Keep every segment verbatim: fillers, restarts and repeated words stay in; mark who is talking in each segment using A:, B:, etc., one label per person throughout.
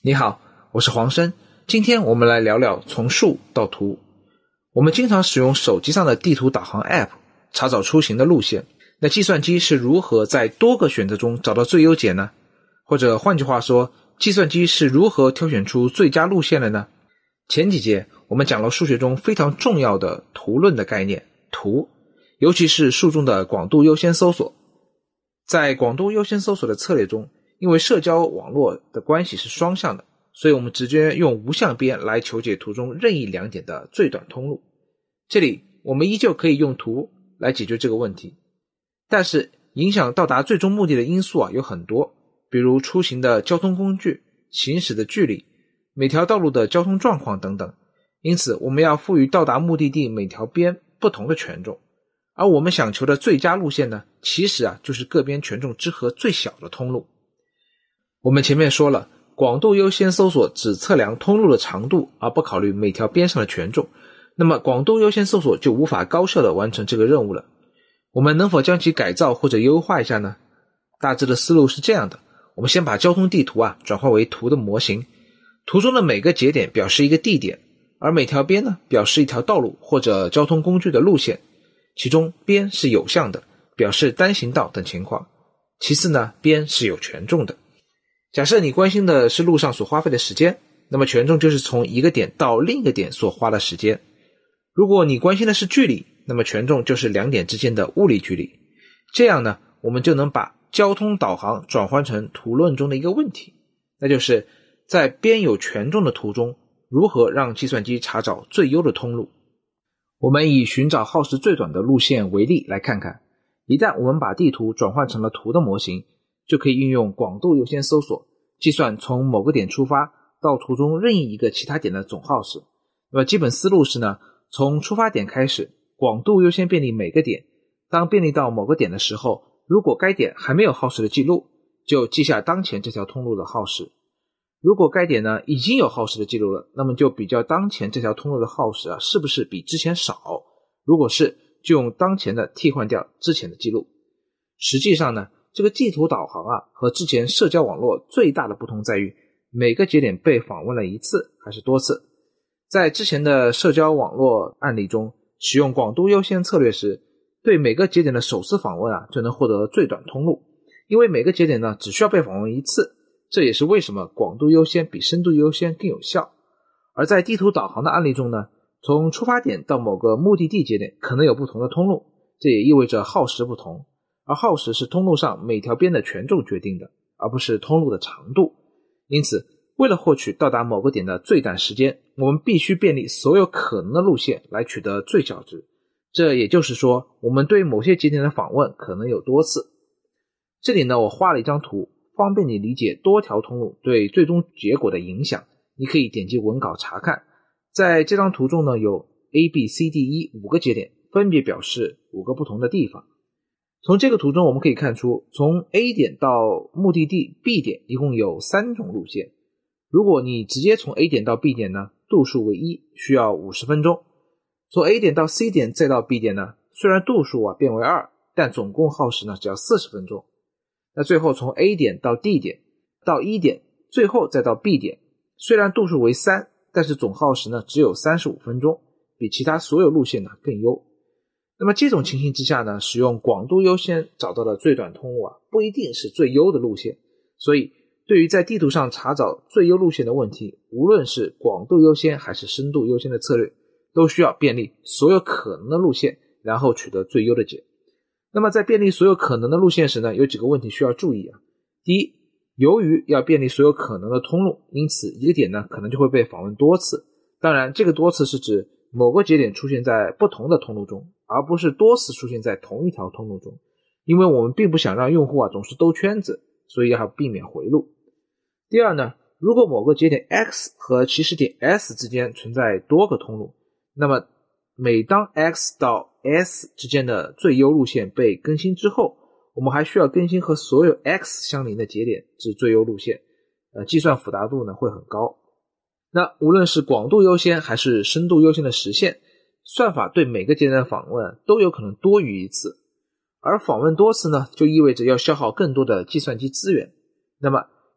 A: 你好，我是黄生，今天我们来聊聊从树到图。我们经常使用手机上的地图导航 App 查找出行的路线，那计算机是如何在多个选择中找到最优解呢？或者换句话说，计算机是如何挑选出最佳路线的呢？前几节我们讲了数学中非常重要的图论的概念，图，尤其是树中的广度优先搜索。在广度优先搜索的策略中，因为社交网络的关系是双向的，所以我们直接用无相边来求解图中任意两点的最短通路。这里我们依旧可以用图来解决这个问题，但是影响到达最终目的的因素啊有很多，比如出行的交通工具、行驶的距离、每条道路的交通状况等等。因此我们要赋予到达目的地每条边不同的权重，而我们想求的最佳路线呢，其实啊就是各边权重之和最小的通路。我们前面说了，广度优先搜索只测量通路的长度，而不考虑每条边上的权重，那么广度优先搜索就无法高效地完成这个任务了。我们能否将其改造或者优化一下呢？大致的思路是这样的，我们先把交通地图啊转化为图的模型，图中的每个节点表示一个地点，而每条边呢表示一条道路或者交通工具的路线，其中边是有向的，表示单行道等情况，其次呢边是有权重的。假设你关心的是路上所花费的时间，那么权重就是从一个点到另一个点所花的时间。如果你关心的是距离，那么权重就是两点之间的物理距离。这样呢，我们就能把交通导航转换成图论中的一个问题，那就是在边有权重的图中，如何让计算机查找最优的通路。我们以寻找耗时最短的路线为例来看看，一旦我们把地图转换成了图的模型，就可以运用广度优先搜索，计算从某个点出发到图中任意一个其他点的总耗时。那么基本思路是呢，从出发点开始，广度优先便利每个点，当便利到某个点的时候，如果该点还没有耗时的记录，就记下当前这条通路的耗时。如果该点呢已经有耗时的记录了，那么就比较当前这条通路的耗时啊是不是比之前少，如果是，就用当前的替换掉之前的记录。实际上呢，这个地图导航啊和之前社交网络最大的不同在于，每个节点被访问了一次还是多次。在之前的社交网络案例中，使用广度优先策略时，对每个节点的首次访问啊就能获得最短通路，因为每个节点呢只需要被访问一次，这也是为什么广度优先比深度优先更有效。而在地图导航的案例中呢，从出发点到某个目的地节点可能有不同的通路，这也意味着耗时不同，而耗时是通路上每条边的权重决定的，而不是通路的长度。因此为了获取到达某个点的最短时间，我们必须便利所有可能的路线来取得最小值。这也就是说，我们对某些节点的访问可能有多次。这里呢，我画了一张图，方便你理解多条通路对最终结果的影响。你可以点击文稿查看。在这张图中呢，有 A、B、C、D、E 五个节点，分别表示五个不同的地方。从这个图中我们可以看出，从 A 点到目的地 B 点一共有三种路线。如果你直接从 A 点到 B 点呢，度数为一，需要五十分钟。从 A 点到 C 点再到 B 点呢，虽然度数啊变为二，但总共耗时呢只要四十分钟。那最后从 A 点到 D 点到 E 点，最后再到 B 点，虽然度数为三，但是总耗时呢只有三十五分钟，比其他所有路线呢更优。那么这种情形之下呢，使用广度优先找到的最短通路啊，不一定是最优的路线。所以对于在地图上查找最优路线的问题，无论是广度优先还是深度优先的策略，都需要便利所有可能的路线，然后取得最优的解。那么在便利所有可能的路线时呢，有几个问题需要注意啊。第一，由于要便利所有可能的通路，因此一个点呢可能就会被访问多次。当然这个多次是指某个节点出现在不同的通路中，而不是多次出现在同一条通路中，因为我们并不想让用户啊总是兜圈子，所以要避免回路。第二呢，如果某个节点 X 和起始点 S 之间存在多个通路，那么每当 X 到 S 之间的最优路线被更新之后，我们还需要更新和所有 X 相邻的节点至最优路线，呃，计算复杂度呢会很高。那无论是广度优先还是深度优先的实现，算法对每个节点的访问都有可能多于一次，而访问多次呢，就意味着要消耗更多的计算机资源。那么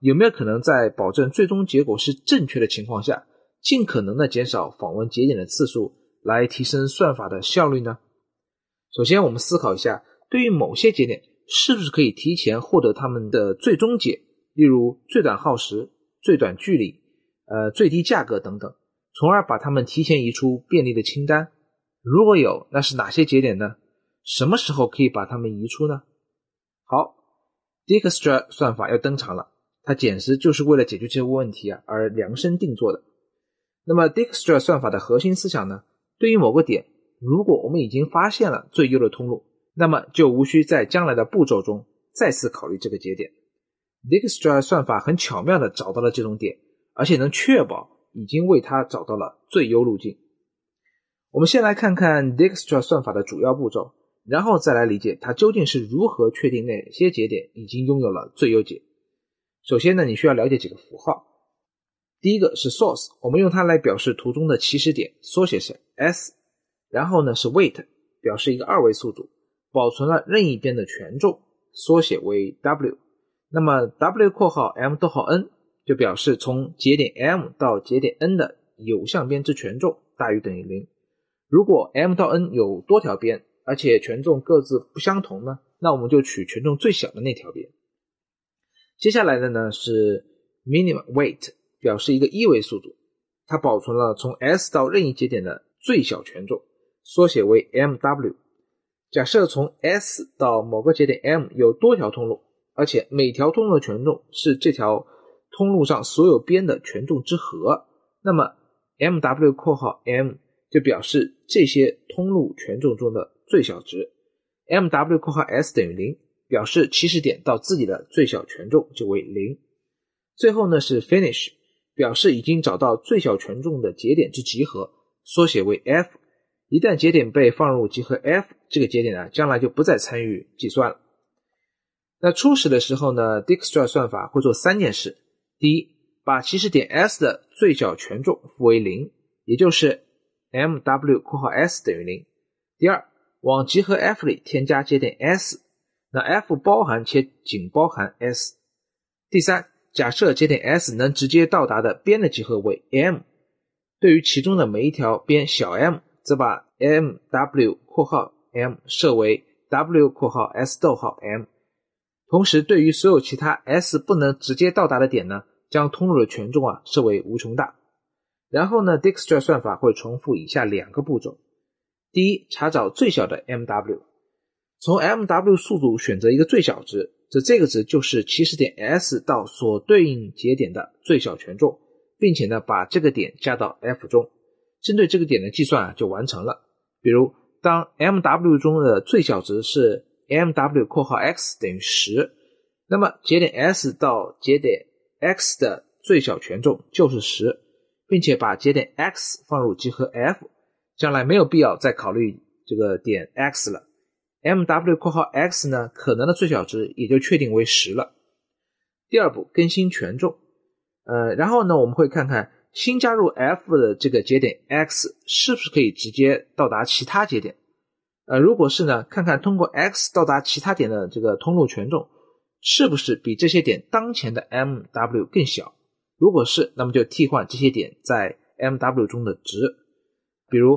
A: 有没有可能在保证最终结果是正确的情况下，尽可能的减少访问节点的次数，来提升算法的效率呢？首先我们思考一下，对于某些节点是不是可以提前获得它们的最终解，例如最短耗时、最短距离、呃最低价格等等，从而把它们提前移出便利的清单。如果有，那是哪些节点呢？什么时候可以把它们移出呢？好， Dijkstra 算法要登场了，它简直就是为了解决这个问题啊而量身定做的。那么 Dijkstra 算法的核心思想呢，对于某个点，如果我们已经发现了最优的通路，那么就无需在将来的步骤中再次考虑这个节点。Dijkstra 算法很巧妙地找到了这种点，而且能确保已经为它找到了最优路径。我们先来看看 Dijkstra 算法的主要步骤，然后再来理解它究竟是如何确定哪些节点已经拥有了最优解。首先呢，你需要了解几个符号。第一个是 source， 我们用它来表示图中的起始点，缩写是 S。 然后呢是 weight， 表示一个二位素组，保存了任意边的权重，缩写为 W。 那么 W 括号 M 逗号 N 就表示从节点 M 到节点 N 的有向边之权重大于等于零。如果 M 到 N 有多条边，而且权重各自不相同呢，那我们就取权重最小的那条边。接下来的呢是 minimum weight， 表示一个一位素组，它保存了从 S 到任意节点的最小权重，缩写为 M W。 假设从 S 到某个节点 M 有多条通路，而且每条通路的权重是这条通路上所有边的权重之和，那么 M W 括号 M 就表示这些通路权重中的最小值。 M W 括号 S 等于零，表示起始点到自己的最小权重就为零。最后呢是 finish， 表示已经找到最小权重的节点之集合，缩写为 F。 一旦节点被放入集合 F， 这个节点呢将来就不再参与计算了。那初始的时候呢 Dijkstra 算法会做三件事。第一，把起始点 S 的最小权重赋为零，也就是 M W 括号 S 等于零。第二，往集合 F 里添加节点 S， 那 F 包含且仅包含 S。 第三，假设节点 S 能直接到达的边的集合为 M， 对于其中的每一条边小 m， 则把 M W 括号 M 设为 W 括号 S 逗号 M。 同时对于所有其他 S 不能直接到达的点呢，将通路的权重啊设为无穷大。然后呢 Dijkstra 算法会重复以下两个步骤。第一，查找最小的 M W， 从 M W 数组选择一个最小值，这这个值就是起始点 S 到所对应节点的最小权重，并且呢把这个点加到 F 中，针对这个点的计算啊就完成了。比如当 M W 中的最小值是 M W 括号 X 等于十，那么节点 S 到节点 X 的最小权重就是十，并且把节点 X 放入集合 F， 将来没有必要再考虑这个点 X 了。 M W 括号 X 呢可能的最小值也就确定为十了。第二步，更新权重。呃，然后呢我们会看看新加入 F 的这个节点 X 是不是可以直接到达其他节点。呃，如果是呢，看看通过 X 到达其他点的这个通路权重是不是比这些点当前的 M W 更小。如果是，那么就替换这些点在 M W 中的值。比如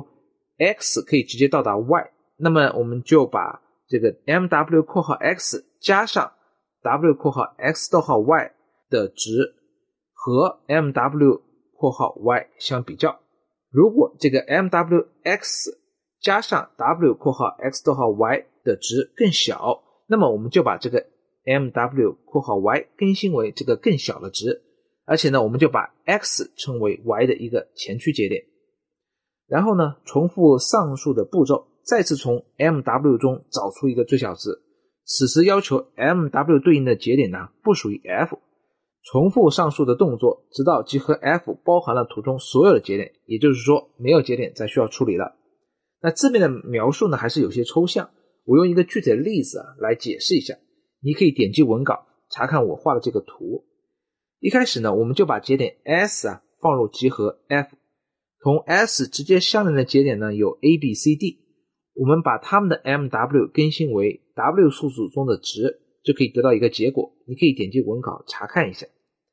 A: X 可以直接到达 Y， 那么我们就把这个 M W 括号 X 加上 W 括号 X 逗号 Y 的值和 M W 括号 Y 相比较。如果这个 M W X 加上 W 括号 X 逗号 Y 的值更小，那么我们就把这个 M W 括号 Y 更新为这个更小的值，而且呢我们就把 X 称为 Y 的一个前驱节点。然后呢重复上述的步骤，再次从 M W 中找出一个最小值，此时要求 M W 对应的节点呢不属于 F， 重复上述的动作直到集合 F 包含了图中所有的节点，也就是说没有节点再需要处理了。那字面的描述呢还是有些抽象，我用一个具体的例子啊来解释一下。你可以点击文稿查看我画的这个图。一开始呢我们就把节点 S 啊放入集合 F， 同 S 直接相连的节点呢有 A、B、C、D， 我们把它们的 M W 更新为 W 数组中的值，就可以得到一个结果。你可以点击文稿查看一下。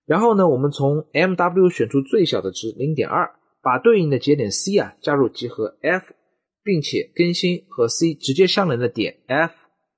A: 然后呢，我们从 M W 选出最小的值 零点二， 把对应的节点 C 啊加入集合 F， 并且更新和 C 直接相连的点 F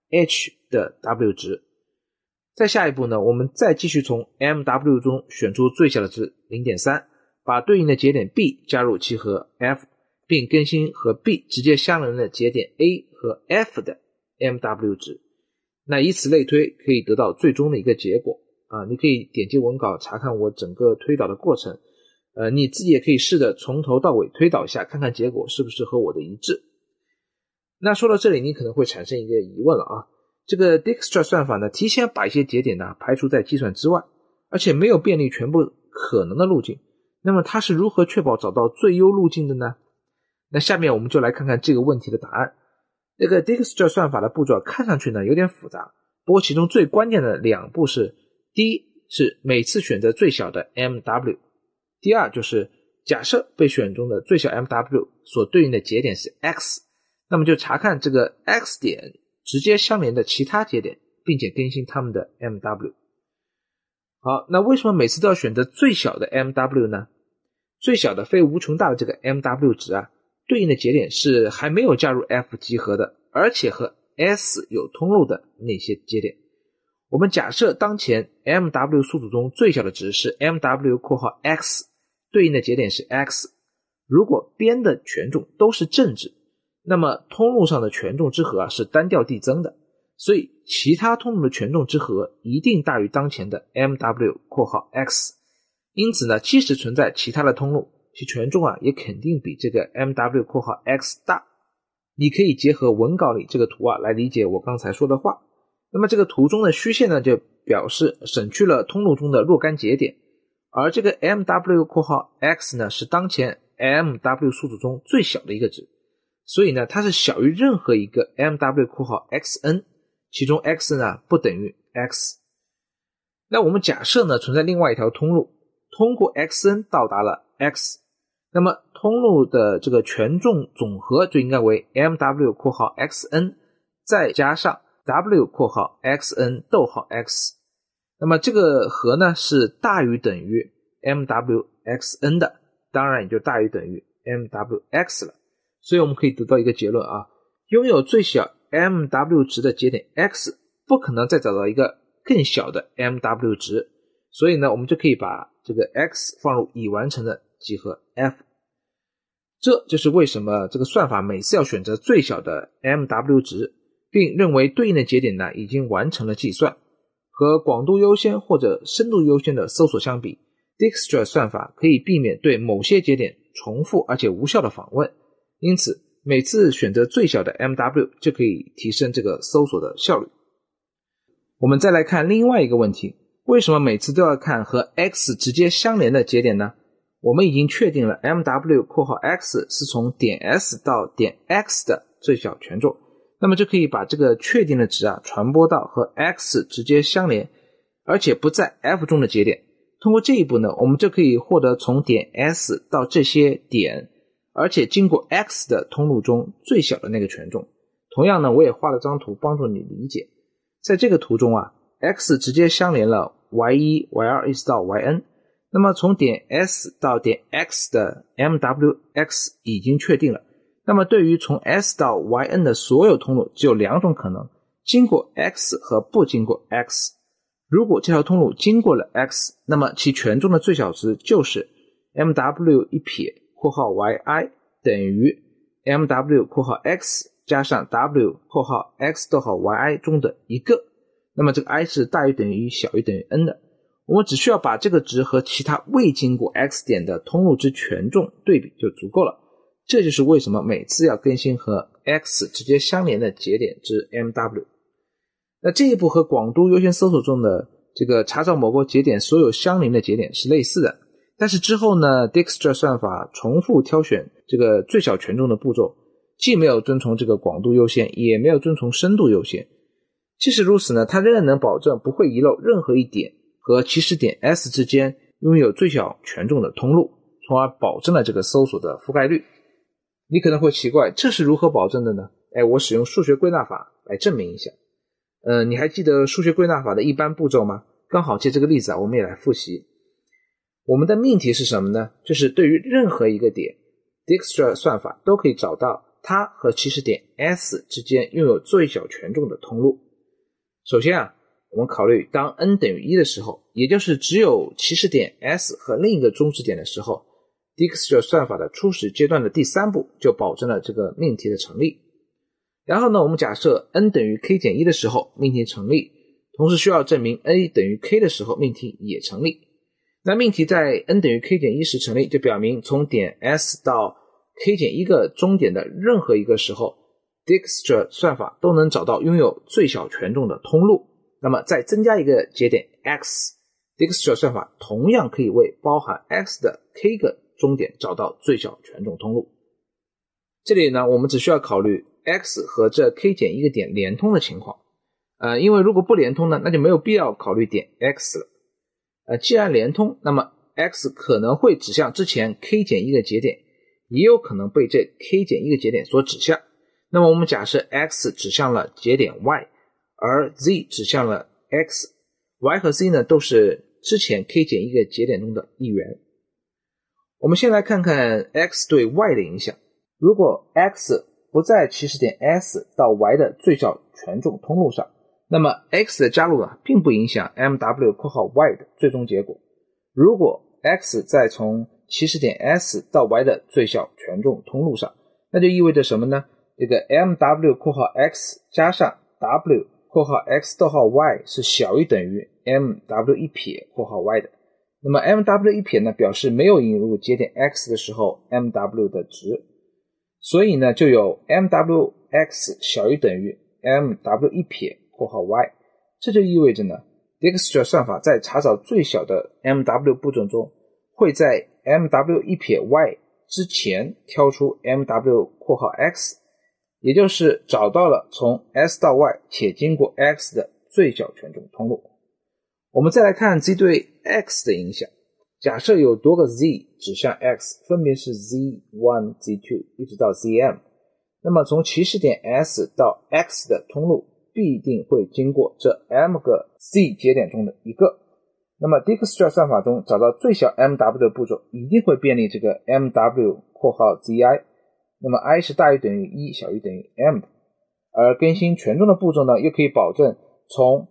A: H 的 W 值。再下一步呢，我们再继续从 M W 中选出最小的值 零点三， 把对应的节点 B 加入集合 F， 并更新和 B 直接相连的节点 A 和 F 的 M W 值。那以此类推，可以得到最终的一个结果啊。你可以点击文稿查看我整个推导的过程，呃，你自己也可以试着从头到尾推导一下，看看结果是不是和我的一致。那说到这里，你可能会产生一个疑问了啊，这个 Dijkstra 算法呢，提前把一些节点呢排除在计算之外，而且没有便利全部可能的路径，那么它是如何确保找到最优路径的呢？那下面我们就来看看这个问题的答案。这个 Dijkstra 算法的步骤看上去呢有点复杂，不过其中最关键的两步是，第一是每次选择最小的 M W， 第二就是假设被选中的最小 M W 所对应的节点是 X， 那么就查看这个 X 点直接相连的其他节点，并且更新它们的 M W。 好，那为什么每次都要选择最小的 M W 呢？最小的非无穷大的这个 M W 值啊，对应的节点是还没有加入 F 集合的，而且和 S 有通路的那些节点。我们假设当前 M W 数组中最小的值是 M W 括号 X， 对应的节点是 X， 如果边的权重都是正值，那么通路上的权重之和啊是单调递增的，所以其他通路的权重之和一定大于当前的 M W 括号 X， 因此呢，即使存在其他的通路，其权重啊也肯定比这个 M W 括号 X 大。你可以结合文稿里这个图啊来理解我刚才说的话。那么这个图中的虚线呢，就表示省去了通路中的若干节点，而这个 M W 括号 X 呢是当前 M W 数组中最小的一个值，所以呢它是小于任何一个 M W 括号 X N， 其中 X 呢不等于 X。 那我们假设呢存在另外一条通路，通过 X N 到达了 X， 那么通路的这个权重总和就应该为 M W 括号 X N 再加上 W 括号 X N 逗号 X， 那么这个和呢是大于等于 M W X N 的，当然也就大于等于 M W X 了。所以我们可以得到一个结论啊，拥有最小 M W 值的节点 X 不可能再找到一个更小的 M W 值，所以呢我们就可以把这个 X 放入已完成的集合 F。 这就是为什么这个算法每次要选择最小的 M W 值，并认为对应的节点呢已经完成了计算。和广度优先或者深度优先的搜索相比， Dijkstra 算法可以避免对某些节点重复而且无效的访问，因此每次选择最小的 M W 就可以提升这个搜索的效率。我们再来看另外一个问题，为什么每次都要看和 X 直接相连的节点呢？我们已经确定了 M W 括号 X 是从点 S 到点 X 的最小权重，那么就可以把这个确定的值啊传播到和 X 直接相连而且不在 F 中的节点。通过这一步呢，我们就可以获得从点 S 到这些点而且经过 X 的通路中最小的那个权重。同样呢，我也画了张图帮助你理解。在这个图中啊 X 直接相连了 Y 一 Y 二 一直到 Y N， 那么从点 S 到点 X 的 M W X 已经确定了，那么对于从 S 到 Y N 的所有通路只有两种可能，经过 X 和不经过 X。 如果这条通路经过了 X， 那么其权重的最小值就是 M W 一撇括号 Y I 等于 M W 括号 X 加上 W 括号 X 逗号 Y I 中的一个，那么这个 I 是大于等于小于等于 N 的。我们只需要把这个值和其他未经过 X 点的通路之权重对比就足够了。这就是为什么每次要更新和 X 直接相连的节点之 M W。 那这一步和广度优先搜索中的这个查找某个节点所有相邻的节点是类似的，但是之后呢 Dijkstra 算法重复挑选这个最小权重的步骤，既没有遵从这个广度优先，也没有遵从深度优先。即使如此呢，它仍然能保证不会遗漏任何一点和起始点 S 之间拥有最小权重的通路，从而保证了这个搜索的覆盖率。你可能会奇怪，这是如何保证的呢？哎，我使用数学归纳法来证明一下。呃，你还记得数学归纳法的一般步骤吗？刚好借这个例子啊，我们也来复习。 我们的命题是什么呢？就是对于任何一个点 Dijkstra 算法都可以找到它和起始点 S 之间拥有最小权重的通路。首先啊，我们考虑当 n 等于一的时候，也就是只有起始点 S 和另一个终止点的时候， Dijkstra 算法的初始阶段的第三步就保证了这个命题的成立。然后呢，我们假设 n 等于 k 减一的时候命题成立，同时需要证明 a 等于 k 的时候命题也成立。那命题在 n 等于 k 减一时成立，就表明从点 S 到 k 减一个终点的任何一个时候， Dijkstra 算法都能找到拥有最小权重的通路。那么再增加一个节点 x， Dijkstra 算法同样可以为包含 x 的 k 个终点找到最小权重通路。这里呢，我们只需要考虑 x 和这 k 减一个点连通的情况。呃，因为如果不连通呢，那就没有必要考虑点 x 了。呃，既然连通，那么 x 可能会指向之前 k 减一个节点，也有可能被这 k 减一个节点所指向。那么我们假设 x 指向了节点 y， 而 z 指向了 x，y 和 z 呢都是之前 k 减一个节点中的一员。我们先来看看 x 对 y 的影响。如果 x 不在起始点 S 到 y 的最小权重通路上，那么 x 的加入呢，并不影响 mw 括号 y 的最终结果。如果 x 在从起始点 S 到 y 的最小权重通路上，那就意味着什么呢？这个 mw 括号 x 加上 w 括号 x 逗号 y 是小于等于 mw 一撇括号 y 的。那么 mw 一撇呢，表示没有引入节点 x 的时候 mw 的值，所以呢就有 mw x 小于等于 mw 一撇括号 y， 这就意味着呢 Dijkstra 算法在查找最小的 mw 步骤中，会在 mw 一撇 y 之前挑出 mw 括号 x， 也就是找到了从 S 到 y 且经过 x 的最小权重通路。我们再来看 z 对 x 的影响。假设有多个 z 指向 x， 分别是 z 一 z 二 一直到 zm， 那么从起始点 S 到 x 的通路必定会经过这 m 个 z 节点中的一个。那么 Dijkstra 算法中找到最小 mw 的步骤一定会便利这个 mw 括号 zi， 那么 i 是大于等于一小于等于 m 的。而更新权重的步骤呢，又可以保证从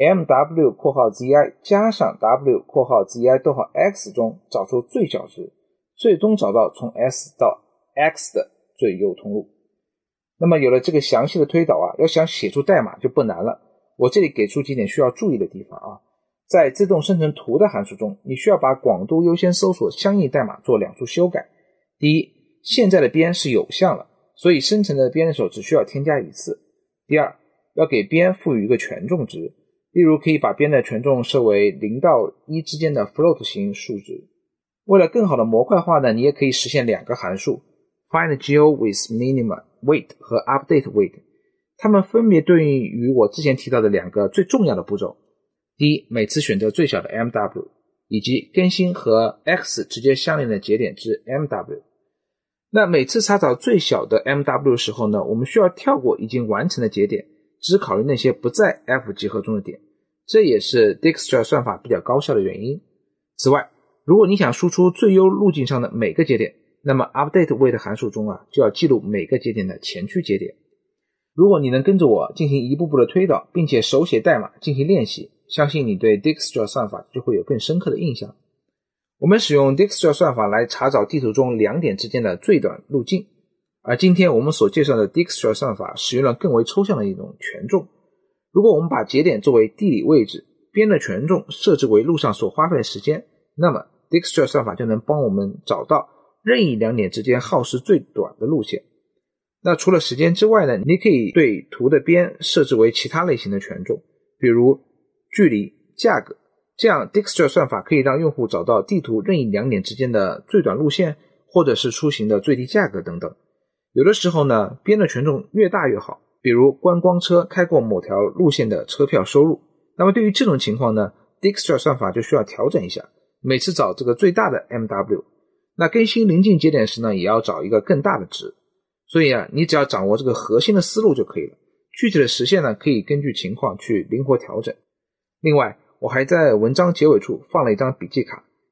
A: mw 括号 zi 加上 w 括号 zi 逗号 x 中找出最小值，最终找到从 S 到 x 的最优通路。那么有了这个详细的推导啊，要想写出代码就不难了。我这里给出几点需要注意的地方啊。在自动生成图的函数中，你需要把广度优先搜索相应代码做两处修改。第一，现在的边是有向了，所以生成的边的时候只需要添加一次。第二，要给边赋予一个权重值，例如可以把边的权重设为零到一之间的 float 型数值。为了更好的模块化呢，你也可以实现两个函数 findGO with minimum weight 和 update weight， 它们分别对应于我之前提到的两个最重要的步骤。第一，每次选择最小的 mw， 以及更新和 x 直接相连的节点之 mw。 那每次查找最小的 mw 的时候呢，我们需要跳过已经完成的节点，只考虑那些不在 f 集合中的点，这也是 Dijkstra 算法比较高效的原因。此外，如果你想输出最优路径上的每个节点，那么 update weight 函数中啊，就要记录每个节点的前驱节点。如果你能跟着我进行一步步的推导，并且手写代码进行练习，相信你对 Dijkstra 算法就会有更深刻的印象。我们使用 Dijkstra 算法来查找地图中两点之间的最短路径，而今天我们所介绍的 Dijkstra 算法使用了更为抽象的一种权重。如果我们把节点作为地理位置，边的权重设置为路上所花费的时间，那么 Dijkstra 算法就能帮我们找到任意两点之间耗时最短的路线。那除了时间之外呢，你可以对图的边设置为其他类型的权重，比如距离、价格，这样 Dijkstra 算法可以让用户找到地图任意两点之间的最短路线，或者是出行的最低价格等等。有的时候呢，边的权重越大越好，比如观光车开过某条路线的车票收入。那么对于这种情况呢， Dijkstra 算法就需要调整一下，每次找这个最大的 mw。 那更新临近节点时呢，也要找一个更大的值。所以啊，你只要掌握这个核心的思路就可以了，具体的实现呢，可以根据情况去灵活调整。另外，我还在文章结尾处放了一张笔记卡，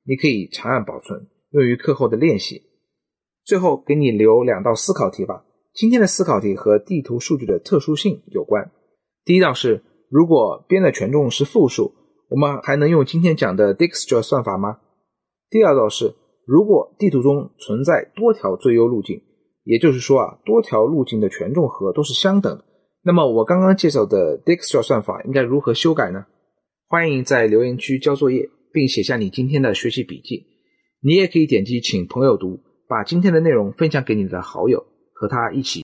A: 你可以长按保存，用于课后的练习。最后给你留两道思考题吧。今天的思考题和地图数据的特殊性有关。第一道是，如果边的权重是负数，我们还能用今天讲的 Dijkstra 算法吗？第二道是，如果地图中存在多条最优路径，也就是说啊，多条路径的权重和都是相等的，那么我刚刚介绍的 Dijkstra 算法应该如何修改呢？欢迎在留言区交作业，并写下你今天的学习笔记。你也可以点击请朋友读，把今天的内容分享给你的好友，和他一起